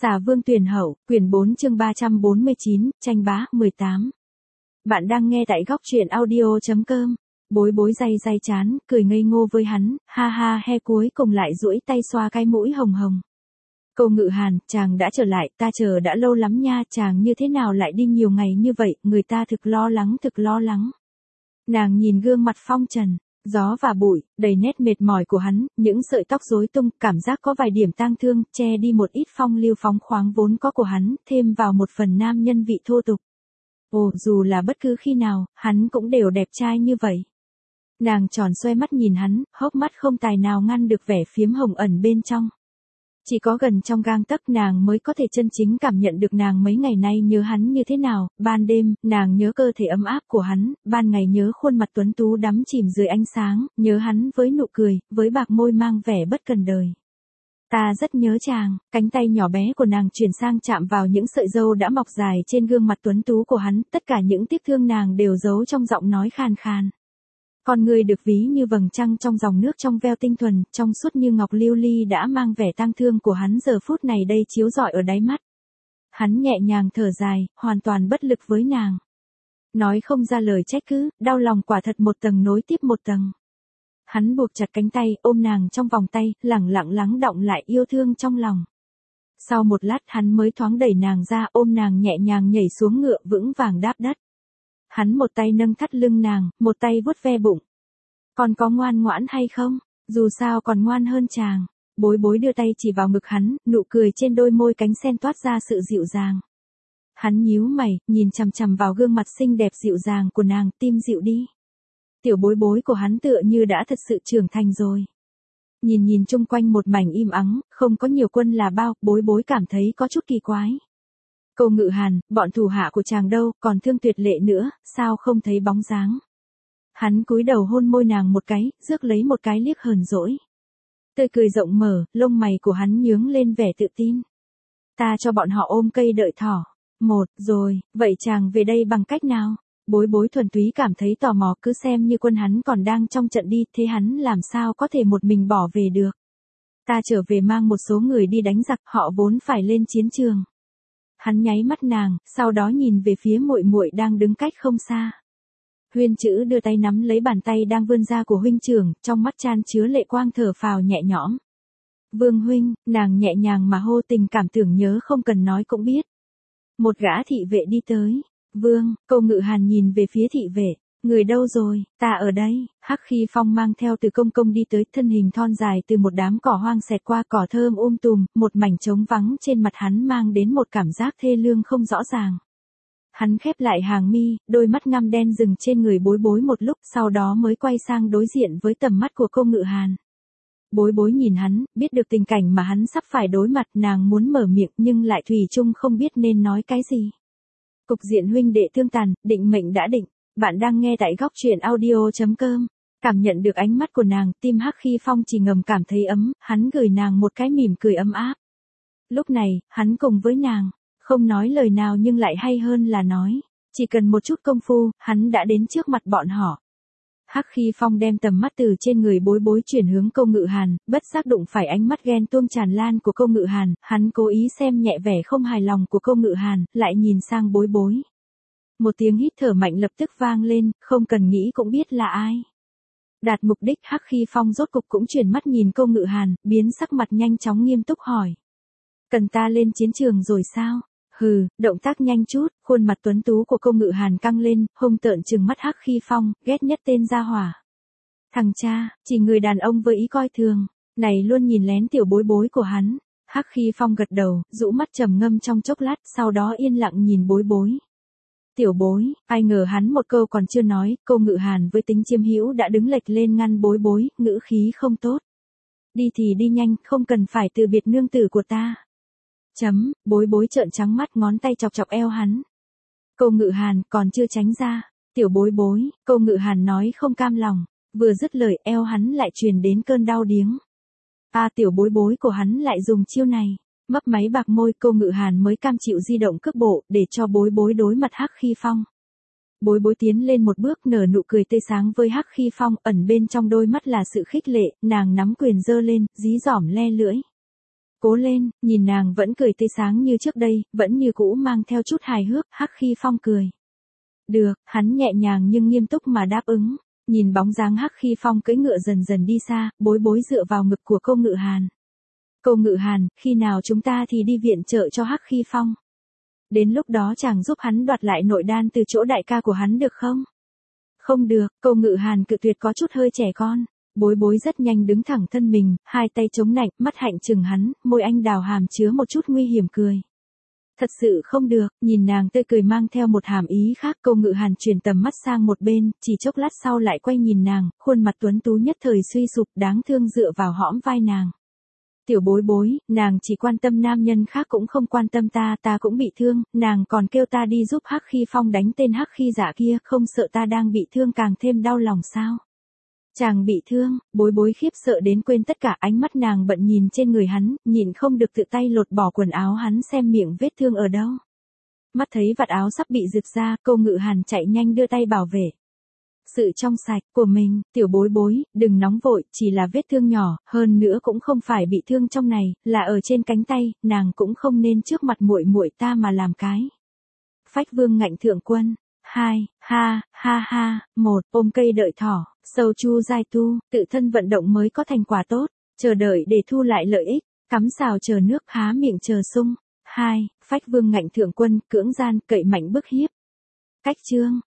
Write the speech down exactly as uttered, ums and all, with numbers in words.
Xà Vương Tuyển Hậu, quyển bốn chương ba trăm bốn mươi chín, tranh bá, mười tám. Bạn đang nghe tại góc truyện audio.com. Bối bối day day chán, cười ngây ngô với hắn, ha ha he cuối cùng lại duỗi tay xoa cái mũi hồng hồng. Câu Ngự Hàn, chàng đã trở lại, ta chờ đã lâu lắm nha, chàng như thế nào lại đi nhiều ngày như vậy, người ta thực lo lắng thực lo lắng. Nàng nhìn gương mặt phong trần, gió và bụi, đầy nét mệt mỏi của hắn, những sợi tóc rối tung, cảm giác có vài điểm tang thương, che đi một ít phong lưu phóng khoáng vốn có của hắn, thêm vào một phần nam nhân vị thô tục. Ồ, dù là bất cứ khi nào, hắn cũng đều đẹp trai như vậy. Nàng tròn xoe mắt nhìn hắn, hốc mắt không tài nào ngăn được vẻ phiếm hồng ẩn bên trong. Chỉ có gần trong gang tấc nàng mới có thể chân chính cảm nhận được nàng mấy ngày nay nhớ hắn như thế nào, ban đêm, nàng nhớ cơ thể ấm áp của hắn, ban ngày nhớ khuôn mặt tuấn tú đắm chìm dưới ánh sáng, nhớ hắn với nụ cười, với bạc môi mang vẻ bất cần đời. Ta rất nhớ chàng, cánh tay nhỏ bé của nàng chuyển sang chạm vào những sợi râu đã mọc dài trên gương mặt tuấn tú của hắn, tất cả những tiếc thương nàng đều giấu trong giọng nói khàn khàn. Con người được ví như vầng trăng trong dòng nước trong veo tinh thuần, trong suốt như ngọc lưu ly đã mang vẻ tang thương của hắn giờ phút này đây chiếu rọi ở đáy mắt. Hắn nhẹ nhàng thở dài, hoàn toàn bất lực với nàng. Nói không ra lời trách cứ, đau lòng quả thật một tầng nối tiếp một tầng. Hắn buộc chặt cánh tay, ôm nàng trong vòng tay, lẳng lặng lắng đọng lại yêu thương trong lòng. Sau một lát hắn mới thoáng đẩy nàng ra, ôm nàng nhẹ nhàng nhảy xuống ngựa vững vàng đáp đất. Hắn một tay nâng thắt lưng nàng, một tay vuốt ve bụng. Còn có ngoan ngoãn hay không? Dù sao còn ngoan hơn chàng. Bối bối đưa tay chỉ vào ngực hắn, nụ cười trên đôi môi cánh sen toát ra sự dịu dàng. Hắn nhíu mày, nhìn chằm chằm vào gương mặt xinh đẹp dịu dàng của nàng, tim dịu đi. Tiểu bối bối của hắn tựa như đã thật sự trưởng thành rồi. Nhìn nhìn chung quanh một mảnh im ắng, không có nhiều quân là bao, bối bối cảm thấy có chút kỳ quái. Câu Ngự Hàn, bọn thủ hạ của chàng đâu, còn Thương Tuyệt Lệ nữa, sao không thấy bóng dáng. Hắn cúi đầu hôn môi nàng một cái, rước lấy một cái liếc hờn dỗi. Tươi cười rộng mở, lông mày của hắn nhướng lên vẻ tự tin. Ta cho bọn họ ôm cây đợi thỏ. Một, rồi, vậy chàng về đây bằng cách nào? Bối bối thuần túy cảm thấy tò mò, cứ xem như quân hắn còn đang trong trận đi, thế hắn làm sao có thể một mình bỏ về được. Ta trở về mang một số người đi đánh giặc, họ vốn phải lên chiến trường. Hắn nháy mắt nàng, sau đó nhìn về phía muội muội đang đứng cách không xa. Huyên Chữ đưa tay nắm lấy bàn tay đang vươn ra của huynh trưởng, trong mắt chan chứa lệ quang thở phào nhẹ nhõm. Vương huynh, nàng nhẹ nhàng mà hô, tình cảm tưởng nhớ không cần nói cũng biết. Một gã thị vệ đi tới. Vương, Câu Ngự Hàn nhìn về phía thị vệ. Người đâu rồi, ta ở đây. Hắc Khi Phong mang theo từ công công đi tới, thân hình thon dài từ một đám cỏ hoang xẹt qua, cỏ thơm um tùm, một mảnh trống vắng trên mặt hắn mang đến một cảm giác thê lương không rõ ràng. Hắn khép lại hàng mi, đôi mắt ngăm đen dừng trên người bối bối một lúc, sau đó mới quay sang đối diện với tầm mắt của Câu Ngự Hàn. Bối bối nhìn hắn, biết được tình cảnh mà hắn sắp phải đối mặt, nàng muốn mở miệng nhưng lại thủy chung không biết nên nói cái gì. Cục diện huynh đệ thương tàn, định mệnh đã định. Bạn đang nghe tại góc truyện audio.com. Cảm nhận được ánh mắt của nàng, tim Hắc Khi Phong chỉ ngầm cảm thấy ấm, hắn gửi nàng một cái mỉm cười ấm áp. Lúc này, hắn cùng với nàng, không nói lời nào nhưng lại hay hơn là nói. Chỉ cần một chút công phu, hắn đã đến trước mặt bọn họ. Hắc Khi Phong đem tầm mắt từ trên người bối bối chuyển hướng Câu Ngự Hàn, bất giác đụng phải ánh mắt ghen tuông tràn lan của Câu Ngự Hàn, hắn cố ý xem nhẹ vẻ không hài lòng của Câu Ngự Hàn, lại nhìn sang bối bối. Một tiếng hít thở mạnh lập tức vang lên, không cần nghĩ cũng biết là ai. Đạt mục đích, Hắc Khi Phong rốt cục cũng chuyển mắt nhìn Câu Ngự Hàn, biến sắc mặt nhanh chóng nghiêm túc hỏi. Cần ta lên chiến trường rồi sao? Hừ, động tác nhanh chút, khuôn mặt tuấn tú của Câu Ngự Hàn căng lên, hung tợn trừng mắt Hắc Khi Phong, ghét nhất tên gia hỏa. Thằng cha, chỉ người đàn ông với ý coi thường, này luôn nhìn lén tiểu bối bối của hắn. Hắc Khi Phong gật đầu, rũ mắt trầm ngâm trong chốc lát, sau đó yên lặng nhìn bối bối. Tiểu bối, ai ngờ hắn một câu còn chưa nói, Câu Ngự Hàn với tính chiêm hữu đã đứng lệch lên ngăn bối bối, ngữ khí không tốt. Đi thì đi nhanh, không cần phải từ biệt nương tử của ta. Chấm, bối bối trợn trắng mắt, ngón tay chọc chọc eo hắn. Câu Ngự Hàn còn chưa tránh ra. Tiểu bối bối, Câu Ngự Hàn nói không cam lòng. Vừa dứt lời, eo hắn lại truyền đến cơn đau điếng. À, tiểu bối bối của hắn lại dùng chiêu này. Mấp máy bạc môi, Câu Ngự Hàn mới cam chịu di động cước bộ, để cho bối bối đối mặt Hắc Khi Phong. Bối bối tiến lên một bước, nở nụ cười tươi sáng với Hắc Khi Phong, ẩn bên trong đôi mắt là sự khích lệ, nàng nắm quyền giơ lên, dí dỏm le lưỡi. Cố lên, nhìn nàng vẫn cười tươi sáng như trước đây, vẫn như cũ mang theo chút hài hước, Hắc Khi Phong cười. Được, hắn nhẹ nhàng nhưng nghiêm túc mà đáp ứng. Nhìn bóng dáng Hắc Khi Phong cưỡi ngựa dần dần đi xa, bối bối dựa vào ngực của cô Ngự Hàn. Cô Ngự Hàn, khi nào chúng ta thì đi viện trợ cho Hắc Khi Phong? Đến lúc đó chàng giúp hắn đoạt lại nội đan từ chỗ đại ca của hắn được không? Không được, cô Ngự Hàn cự tuyệt có chút hơi trẻ con. Bối bối rất nhanh đứng thẳng thân mình, hai tay chống nạnh, mắt hạnh chừng hắn, môi anh đào hàm chứa một chút nguy hiểm cười. Thật sự không được, nhìn nàng tươi cười mang theo một hàm ý khác, cô Ngự Hàn chuyển tầm mắt sang một bên, chỉ chốc lát sau lại quay nhìn nàng, khuôn mặt tuấn tú nhất thời suy sụp, đáng thương dựa vào hõm vai nàng. Tiểu bối bối, nàng chỉ quan tâm nam nhân khác cũng không quan tâm ta, ta cũng bị thương, nàng còn kêu ta đi giúp Hắc Khi Phong đánh tên Hắc Khi Dạ kia, không sợ ta đang bị thương càng thêm đau lòng sao? Chàng bị thương, bối bối khiếp sợ đến quên tất cả, ánh mắt nàng bận nhìn trên người hắn, nhìn không được tự tay lột bỏ quần áo hắn xem miệng vết thương ở đâu. Mắt thấy vạt áo sắp bị rực ra, cô Ngự Hàn chạy nhanh đưa tay bảo vệ sự trong sạch của mình. Tiểu bối bối, đừng nóng vội, chỉ là vết thương nhỏ, hơn nữa cũng không phải bị thương trong này, là ở trên cánh tay, nàng cũng không nên trước mặt muội muội ta mà làm cái. Phách Vương Ngạnh Thượng Quân. Hai, ha, ha ha, một, ôm cây đợi thỏ, sâu chu giai tu, tự thân vận động mới có thành quả tốt, chờ đợi để thu lại lợi ích, cắm xào chờ nước, há miệng chờ sung. Hai, Phách Vương Ngạnh Thượng Quân, cưỡng gian, cậy mạnh bức hiếp. Cách chương.